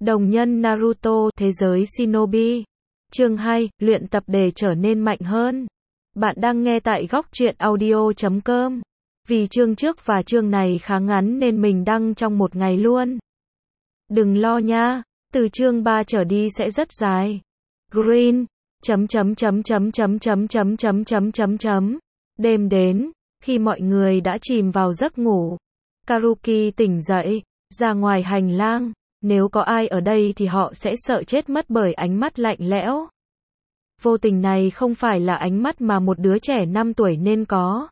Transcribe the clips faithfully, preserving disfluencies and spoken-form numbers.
Đồng nhân Naruto, thế giới Shinobi. Chương hai, luyện tập để trở nên mạnh hơn. Bạn đang nghe tại góc truyện audio chấm com. Vì chương trước và chương này khá ngắn nên mình đăng trong một ngày luôn. Đừng lo nha, từ chương ba trở đi sẽ rất dài. Green chấm chấm chấm chấm chấm chấm chấm chấm chấm chấm chấm. Đêm đến, khi mọi người đã chìm vào giấc ngủ, Karuki tỉnh dậy, ra ngoài hành lang. Nếu có ai ở đây thì họ sẽ sợ chết mất bởi ánh mắt lạnh lẽo. Vô tình này không phải là ánh mắt mà một đứa trẻ năm tuổi nên có.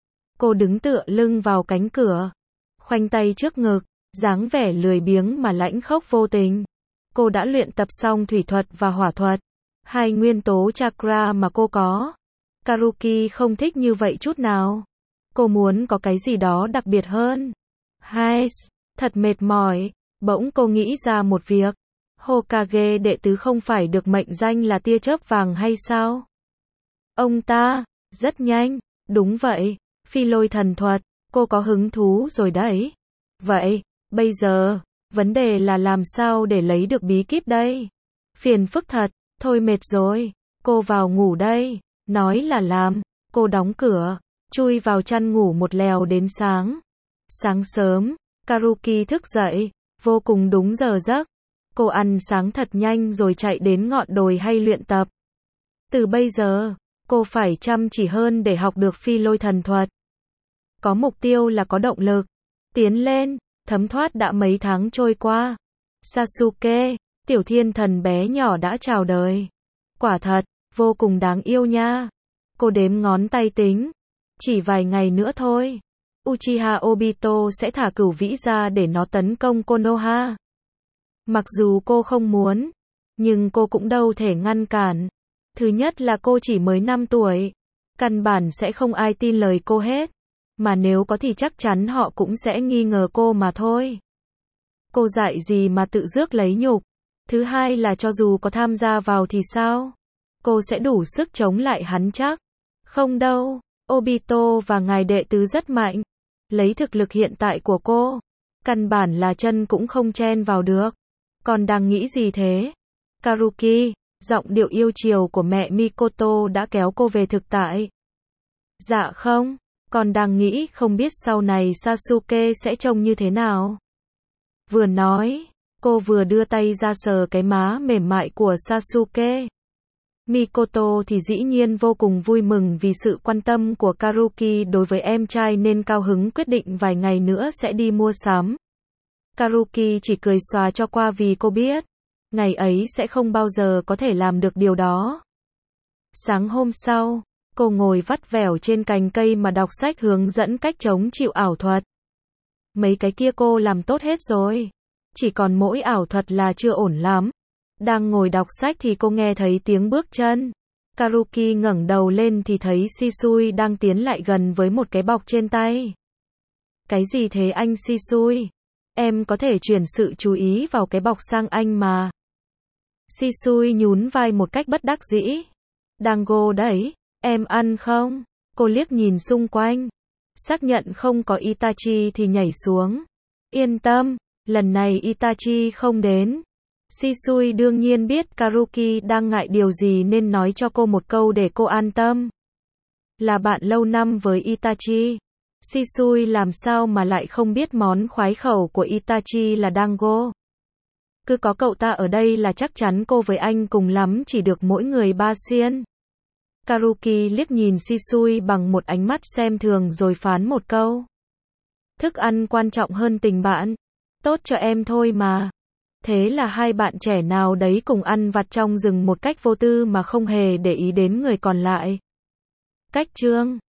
Cô đứng tựa lưng vào cánh cửa, khoanh tay trước ngực, dáng vẻ lười biếng mà lãnh khốc vô tình. Cô đã luyện tập xong thủy thuật và hỏa thuật, hai nguyên tố chakra mà cô có. Karuki không thích như vậy chút nào. Cô muốn có cái gì đó đặc biệt hơn. Hai, thật mệt mỏi. Bỗng cô nghĩ ra một việc. Hokage đệ tứ không phải được mệnh danh là tia chớp vàng hay sao? Ông ta, rất nhanh, đúng vậy, phi lôi thần thuật, cô có hứng thú rồi đấy. Vậy, bây giờ, vấn đề là làm sao để lấy được bí kíp đây? Phiền phức thật, thôi mệt rồi, cô vào ngủ đây, nói là làm, cô đóng cửa, chui vào chăn ngủ một lèo đến sáng. Sáng sớm, Karuki thức dậy, vô cùng đúng giờ giấc. Cô ăn sáng thật nhanh rồi chạy đến ngọn đồi hay luyện tập. Từ bây giờ, cô phải chăm chỉ hơn để học được phi lôi thần thuật. Có mục tiêu là có động lực. Tiến lên, thấm thoát đã mấy tháng trôi qua. Sasuke, tiểu thiên thần bé nhỏ đã chào đời. Quả thật, vô cùng đáng yêu nha. Cô đếm ngón tay tính. Chỉ vài ngày nữa thôi. Uchiha Obito sẽ thả cửu vĩ ra để nó tấn công Konoha. Mặc dù cô không muốn, nhưng cô cũng đâu thể ngăn cản. Thứ nhất là cô chỉ mới năm tuổi. Căn bản sẽ không ai tin lời cô hết. Mà nếu có thì chắc chắn họ cũng sẽ nghi ngờ cô mà thôi. Cô dạy gì mà tự rước lấy nhục. Thứ hai là cho dù có tham gia vào thì sao? Cô sẽ đủ sức chống lại hắn chắc? Không đâu, Obito và ngài đệ tứ rất mạnh. Lấy thực lực hiện tại của cô, căn bản là chân cũng không chen vào được. Còn đang nghĩ gì thế? Karuki, giọng điệu yêu chiều của mẹ Mikoto đã kéo cô về thực tại. Dạ không, còn đang nghĩ không biết sau này Sasuke sẽ trông như thế nào. Vừa nói, cô vừa đưa tay ra sờ cái má mềm mại của Sasuke. Mikoto thì dĩ nhiên vô cùng vui mừng vì sự quan tâm của Karuki đối với em trai nên cao hứng quyết định vài ngày nữa sẽ đi mua sắm. Karuki chỉ cười xòa cho qua vì cô biết, ngày ấy sẽ không bao giờ có thể làm được điều đó. Sáng hôm sau, cô ngồi vắt vẻo trên cành cây mà đọc sách hướng dẫn cách chống chịu ảo thuật. Mấy cái kia cô làm tốt hết rồi. Chỉ còn mỗi ảo thuật là chưa ổn lắm. Đang ngồi đọc sách thì cô nghe thấy tiếng bước chân. Karuki ngẩng đầu lên thì thấy Shisui đang tiến lại gần với một cái bọc trên tay. Cái gì thế anh Shisui? Em có thể chuyển sự chú ý vào cái bọc sang anh mà. Shisui nhún vai một cách bất đắc dĩ. Dango đấy, em ăn không? Cô liếc nhìn xung quanh. Xác nhận không có Itachi thì nhảy xuống. Yên tâm, lần này Itachi không đến. Shisui đương nhiên biết Karuki đang ngại điều gì nên nói cho cô một câu để cô an tâm. Là bạn lâu năm với Itachi. Shisui làm sao mà lại không biết món khoái khẩu của Itachi là dango. Cứ có cậu ta ở đây là chắc chắn cô với anh cùng lắm chỉ được mỗi người ba xiên. Karuki liếc nhìn Shisui bằng một ánh mắt xem thường rồi phán một câu. Thức ăn quan trọng hơn tình bạn. Tốt cho em thôi mà. Thế là hai bạn trẻ nào đấy cùng ăn vặt trong rừng một cách vô tư mà không hề để ý đến người còn lại. Cách chương